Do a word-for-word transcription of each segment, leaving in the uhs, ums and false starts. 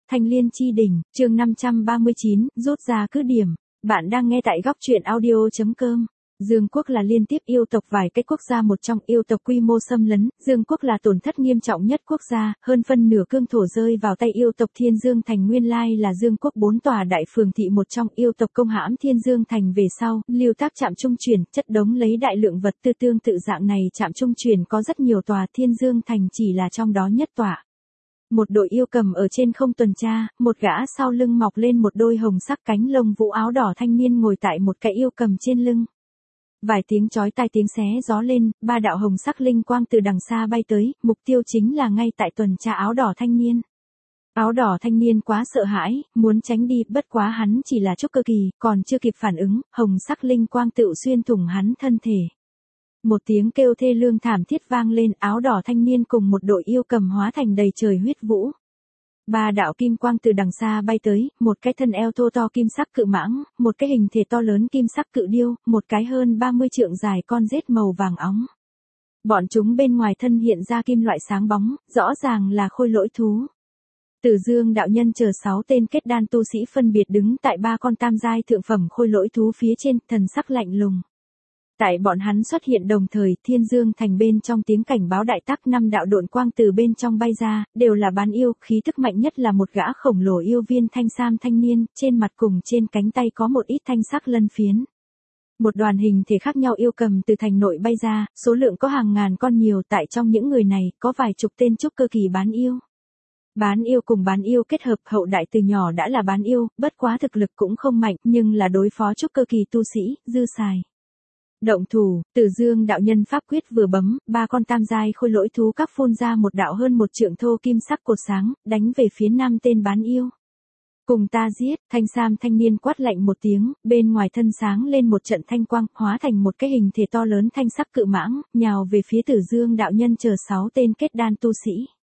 Thanh Liên Chi Đỉnh, chương năm trăm ba mươi chín, rút ra cứ điểm. Bạn đang nghe tại góc truyện audio.com. Dương quốc là liên tiếp yêu tộc vài cái quốc gia một trong yêu tộc quy mô xâm lấn, Dương quốc là tổn thất nghiêm trọng nhất quốc gia, hơn phân nửa cương thổ rơi vào tay yêu tộc Thiên Dương Thành, nguyên lai là Dương quốc bốn tòa đại phường thị một trong yêu tộc công hãm Thiên Dương Thành về sau, lưu tác trạm trung chuyển, chất đống lấy đại lượng vật tư tương tự dạng này trạm trung chuyển có rất nhiều tòa, Thiên Dương Thành chỉ là trong đó nhất tòa. Một đội yêu cầm ở trên không tuần tra, một gã sau lưng mọc lên một đôi hồng sắc cánh lông vũ áo đỏ thanh niên ngồi tại một cái yêu cầm trên lưng. Vài tiếng chói tai tiếng xé gió lên, ba đạo hồng sắc linh quang từ đằng xa bay tới, mục tiêu chính là ngay tại tuần tra áo đỏ thanh niên. Áo đỏ thanh niên quá sợ hãi, muốn tránh đi, bất quá hắn chỉ là trúc cơ kỳ, còn chưa kịp phản ứng, hồng sắc linh quang tự xuyên thủng hắn thân thể. Một tiếng kêu thê lương thảm thiết vang lên, áo đỏ thanh niên cùng một đội yêu cầm hóa thành đầy trời huyết vũ. Ba đạo kim quang từ đằng xa bay tới, một cái thân eo thô to kim sắc cự mãng, một cái hình thể to lớn kim sắc cự điêu, một cái hơn ba mươi trượng dài con rết màu vàng óng. Bọn chúng bên ngoài thân hiện ra kim loại sáng bóng, rõ ràng là khôi lỗi thú. Tử Dương đạo nhân chờ sáu tên kết đan tu sĩ phân biệt đứng tại ba con tam giai thượng phẩm khôi lỗi thú phía trên, thần sắc lạnh lùng. Tại bọn hắn xuất hiện đồng thời, Thiên Dương Thành bên trong tiếng cảnh báo đại tác, năm đạo độn quang từ bên trong bay ra, đều là bán yêu, khí tức mạnh nhất là một gã khổng lồ yêu viên thanh sam thanh niên, trên mặt cùng trên cánh tay có một ít thanh sắc lân phiến. Một đoàn hình thể khác nhau yêu cầm từ thành nội bay ra, số lượng có hàng ngàn con nhiều, tại trong những người này, có vài chục tên trúc cơ kỳ bán yêu. Bán yêu cùng bán yêu kết hợp, hậu đại từ nhỏ đã là bán yêu, bất quá thực lực cũng không mạnh, nhưng là đối phó trúc cơ kỳ tu sĩ, dư xài. Động thủ, Tử Dương đạo nhân pháp quyết vừa bấm, ba con tam giai khôi lỗi thú các phun ra một đạo hơn một trượng thô kim sắc cột sáng, đánh về phía năm tên bán yêu. Cùng ta giết, thanh sam thanh niên quát lạnh một tiếng, bên ngoài thân sáng lên một trận thanh quang, hóa thành một cái hình thể to lớn thanh sắc cự mãng, nhào về phía Tử Dương đạo nhân chờ sáu tên kết đan tu sĩ.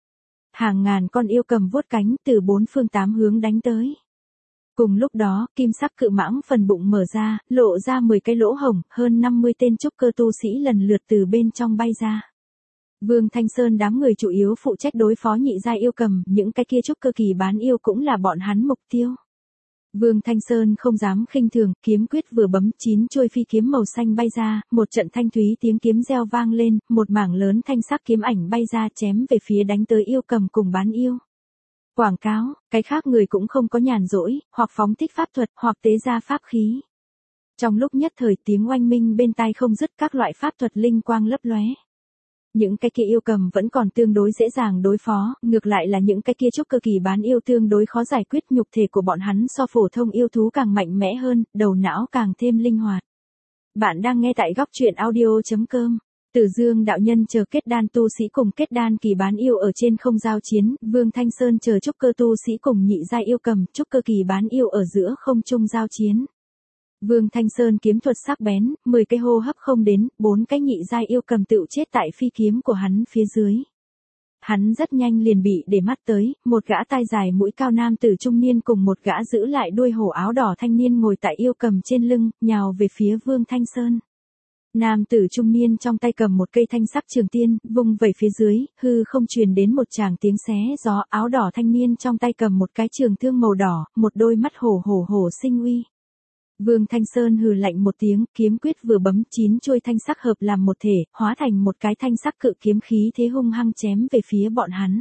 Hàng ngàn con yêu cầm vuốt cánh từ bốn phương tám hướng đánh tới. Cùng lúc đó, kim sắc cự mãng phần bụng mở ra, lộ ra mười cái lỗ hổng, hơn năm mươi tên trúc cơ tu sĩ lần lượt từ bên trong bay ra. Vương Thanh Sơn đám người chủ yếu phụ trách đối phó nhị giai yêu cầm, những cái kia trúc cơ kỳ bán yêu cũng là bọn hắn mục tiêu. Vương Thanh Sơn không dám khinh thường, kiếm quyết vừa bấm, chín chuôi phi kiếm màu xanh bay ra, một trận thanh thúy tiếng kiếm reo vang lên, một mảng lớn thanh sắc kiếm ảnh bay ra chém về phía đánh tới yêu cầm cùng bán yêu. Quảng cáo, cái khác người cũng không có nhàn rỗi, hoặc phóng thích pháp thuật, hoặc tế ra pháp khí. Trong lúc nhất thời tiếng oanh minh bên tai không dứt, các loại pháp thuật linh quang lấp lóe. Những cái kia yêu cầm vẫn còn tương đối dễ dàng đối phó, ngược lại là những cái kia trúc cơ kỳ bán yêu tương đối khó giải quyết, nhục thể của bọn hắn so phổ thông yêu thú càng mạnh mẽ hơn, đầu não càng thêm linh hoạt. Bạn đang nghe tại góc truyện audio.com. Tử Dương đạo nhân chờ kết đan tu sĩ cùng kết đan kỳ bán yêu ở trên không giao chiến, Vương Thanh Sơn chờ trúc cơ tu sĩ cùng nhị giai yêu cầm, trúc cơ kỳ bán yêu ở giữa không trung giao chiến. Vương Thanh Sơn kiếm thuật sắc bén, mười cái hô hấp không đến, bốn cái nhị giai yêu cầm tựu chết tại phi kiếm của hắn phía dưới. Hắn rất nhanh liền bị để mắt tới, một gã tai dài mũi cao nam tử trung niên cùng một gã giữ lại đuôi hổ áo đỏ thanh niên ngồi tại yêu cầm trên lưng, nhào về phía Vương Thanh Sơn. Nam tử trung niên trong tay cầm một cây thanh sắc trường tiên, vung vẩy phía dưới, hư không truyền đến một tràng tiếng xé gió, áo đỏ thanh niên trong tay cầm một cái trường thương màu đỏ, một đôi mắt hổ hổ hổ sinh uy. Vương Thanh Sơn hừ lạnh một tiếng, kiếm quyết vừa bấm, chín chuôi thanh sắc hợp làm một thể, hóa thành một cái thanh sắc cự kiếm khí thế hung hăng chém về phía bọn hắn.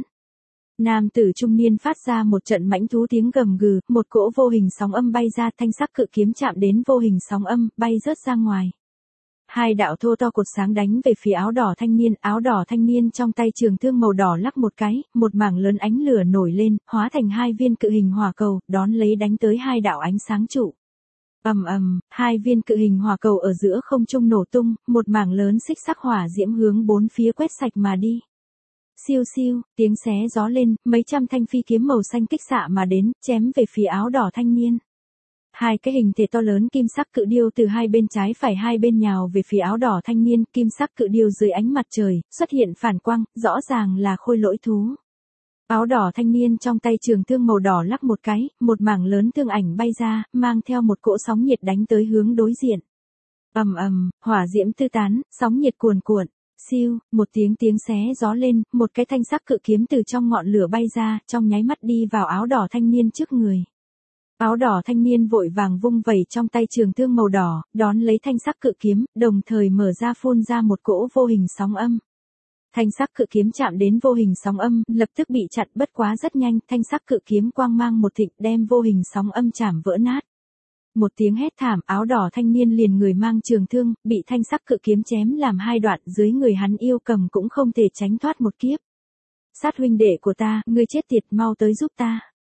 Nam tử trung niên phát ra một trận mãnh thú tiếng gầm gừ, một cỗ vô hình sóng âm bay ra, thanh sắc cự kiếm chạm đến vô hình sóng âm, bay rớt ra ngoài. Hai đạo thô to cột sáng đánh về phía áo đỏ thanh niên, áo đỏ thanh niên trong tay trường thương màu đỏ lắc một cái, một mảng lớn ánh lửa nổi lên, hóa thành hai viên cự hình hỏa cầu, đón lấy đánh tới hai đạo ánh sáng trụ. Ầm ầm, hai viên cự hình hỏa cầu ở giữa không trung nổ tung, một mảng lớn xích sắc hỏa diễm hướng bốn phía quét sạch mà đi. Siêu siêu, tiếng xé gió lên, mấy trăm thanh phi kiếm màu xanh kích xạ mà đến, chém về phía áo đỏ thanh niên. Hai cái hình thể to lớn kim sắc cự điêu từ hai bên trái phải hai bên nhào về phía áo đỏ thanh niên, kim sắc cự điêu dưới ánh mặt trời, xuất hiện phản quang, rõ ràng là khôi lỗi thú. Áo đỏ thanh niên trong tay trường thương màu đỏ lắc một cái, một mảng lớn thương ảnh bay ra, mang theo một cỗ sóng nhiệt đánh tới hướng đối diện. Ầm ầm, hỏa diễm tư tán, sóng nhiệt cuồn cuộn. Siêu, một tiếng tiếng xé gió lên, một cái thanh sắc cự kiếm từ trong ngọn lửa bay ra, trong nháy mắt đi vào áo đỏ thanh niên trước người. Áo đỏ thanh niên vội vàng vung vẩy trong tay trường thương màu đỏ, đón lấy thanh sắc cự kiếm, đồng thời mở ra phun ra một cỗ vô hình sóng âm. Thanh sắc cự kiếm chạm đến vô hình sóng âm, lập tức bị chặn, bất quá rất nhanh, thanh sắc cự kiếm quang mang một thịnh đem vô hình sóng âm chạm vỡ nát. Một tiếng hét thảm, áo đỏ thanh niên liền người mang trường thương, bị thanh sắc cự kiếm chém làm hai đoạn, dưới người hắn yêu cầm cũng không thể tránh thoát một kiếp. Sát huynh đệ của ta, ngươi chết tiệt, mau tới giúp ta.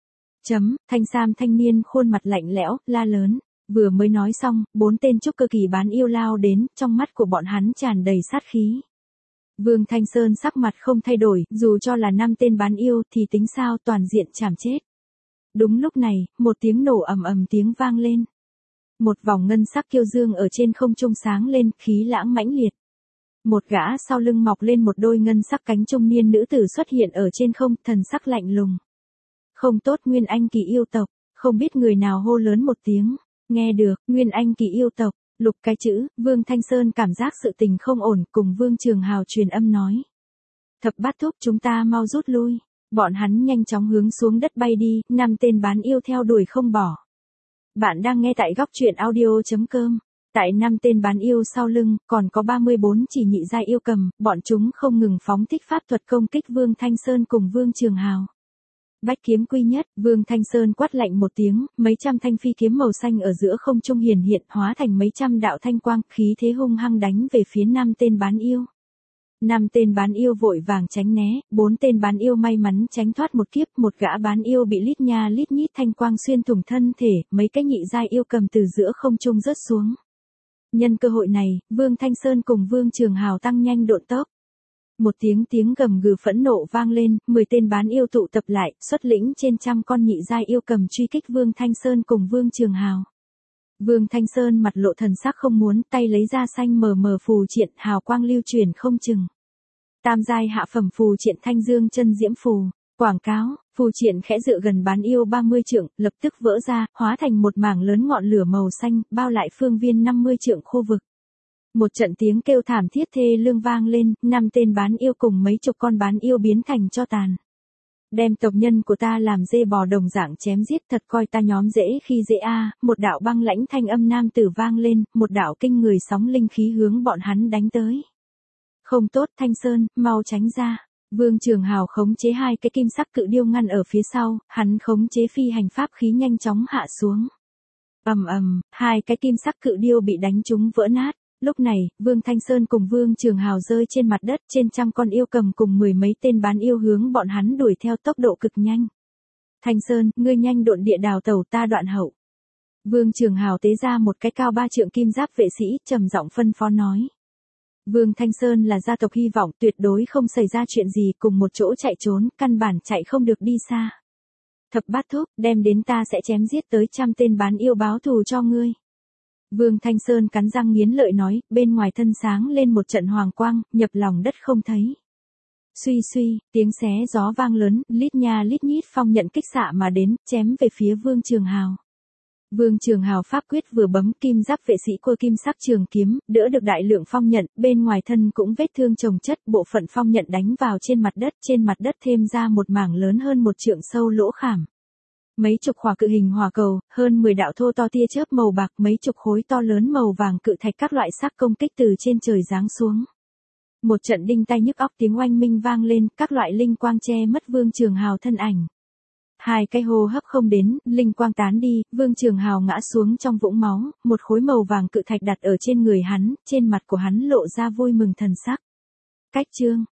Chấm, thanh sam thanh niên khuôn mặt lạnh lẽo, la lớn. Vừa mới nói xong, bốn tên trúc cơ kỳ bán yêu lao đến, trong mắt của bọn hắn tràn đầy sát khí. Vương Thanh Sơn sắc mặt không thay đổi, dù cho là năm tên bán yêu thì tính sao, toàn diện chảm chết. Đúng lúc này, một tiếng nổ ầm ầm tiếng vang lên. Một vòng ngân sắc kiêu dương ở trên không trung sáng lên, khí lãng mãnh liệt. Một gã sau lưng mọc lên một đôi ngân sắc cánh trung niên nữ tử xuất hiện ở trên không, thần sắc lạnh lùng. Không tốt, Nguyên Anh kỳ yêu tộc, không biết người nào hô lớn một tiếng. Nghe được, Nguyên Anh kỳ yêu tộc, lục cái chữ, Vương Thanh Sơn cảm giác sự tình không ổn, cùng Vương Trường Hào truyền âm nói. Thập bát thúc, chúng ta mau rút lui. Bọn hắn nhanh chóng hướng xuống đất bay đi, năm tên bán yêu theo đuổi không bỏ. Bạn đang nghe tại góc truyện audio chấm com. Tại năm tên bán yêu sau lưng, còn có ba mươi bốn chỉ nhị giai yêu cầm, bọn chúng không ngừng phóng thích pháp thuật công kích Vương Thanh Sơn cùng Vương Trường Hào. Bách kiếm quy nhất, Vương Thanh Sơn quát lạnh một tiếng, mấy trăm thanh phi kiếm màu xanh ở giữa không trung hiển hiện, hóa thành mấy trăm đạo thanh quang, khí thế hung hăng đánh về phía năm tên bán yêu. Năm tên bán yêu vội vàng tránh né, bốn tên bán yêu may mắn tránh thoát một kiếp, một gã bán yêu bị lít nha lít nhít thanh quang xuyên thủng thân thể, mấy cái nhị giai yêu cầm từ giữa không trung rớt xuống. Nhân cơ hội này, Vương Thanh Sơn cùng Vương Trường Hào tăng nhanh độn tốc. Một tiếng tiếng gầm gừ phẫn nộ vang lên, mười tên bán yêu tụ tập lại, xuất lĩnh trên trăm con nhị giai yêu cầm truy kích Vương Thanh Sơn cùng Vương Trường Hào. Vương Thanh Sơn mặt lộ thần sắc không muốn, tay lấy ra xanh mờ mờ phù triện, hào quang lưu truyền không chừng. Tam giai hạ phẩm phù triện Thanh Dương chân diễm phù, quảng cáo, phù triện khẽ dựa gần bán yêu ba mươi trượng, lập tức vỡ ra, hóa thành một mảng lớn ngọn lửa màu xanh, bao lại phương viên năm mươi trượng khu vực. Một trận tiếng kêu thảm thiết thê lương vang lên, năm tên bán yêu cùng mấy chục con bán yêu biến thành tro tàn. Đem tộc nhân của ta làm dê bò đồng dạng chém giết, thật coi ta nhóm dễ khi dễ a. Một đạo băng lãnh thanh âm nam tử vang lên, một đạo kinh người sóng linh khí hướng bọn hắn đánh tới. Không tốt, Thanh Sơn, mau tránh ra. Vương Trường Hào khống chế hai cái kim sắc cự điêu ngăn ở phía sau, hắn khống chế phi hành pháp khí nhanh chóng hạ xuống. Ầm ầm, hai cái kim sắc cự điêu bị đánh trúng vỡ nát. Lúc này, Vương Thanh Sơn cùng Vương Trường Hào rơi trên mặt đất, trên trăm con yêu cầm cùng mười mấy tên bán yêu hướng bọn hắn đuổi theo tốc độ cực nhanh. Thanh Sơn, ngươi nhanh độn địa đào tẩu, ta đoạn hậu. Vương Trường Hào tế ra một cái cao ba trượng kim giáp vệ sĩ, trầm giọng phân phó nói. Vương Thanh Sơn là gia tộc hy vọng, tuyệt đối không xảy ra chuyện gì, cùng một chỗ chạy trốn, căn bản chạy không được đi xa. Thập bát thúc, đem đến ta sẽ chém giết tới trăm tên bán yêu báo thù cho ngươi. Vương Thanh Sơn cắn răng nghiến lợi nói, bên ngoài thân sáng lên một trận hoàng quang, nhập lòng đất không thấy. Suy suy, tiếng xé gió vang lớn, lít nha lít nhít phong nhận kích xạ mà đến, chém về phía Vương Trường Hào. Vương Trường Hào pháp quyết vừa bấm, kim giáp vệ sĩ cua kim sắc trường kiếm, đỡ được đại lượng phong nhận, bên ngoài thân cũng vết thương chồng chất, bộ phận phong nhận đánh vào trên mặt đất, trên mặt đất thêm ra một mảng lớn hơn một trượng sâu lỗ khảm. Mấy chục hỏa cự hình hỏa cầu, hơn mười đạo thô to tia chớp màu bạc, mấy chục khối to lớn màu vàng cự thạch các loại sắc công kích từ trên trời giáng xuống. Một trận đinh tai nhức óc tiếng oanh minh vang lên, các loại linh quang che mất Vương Trường Hào thân ảnh. Hai cái hô hấp không đến, linh quang tán đi, Vương Trường Hào ngã xuống trong vũng máu, một khối màu vàng cự thạch đặt ở trên người hắn, trên mặt của hắn lộ ra vui mừng thần sắc. Cách chương,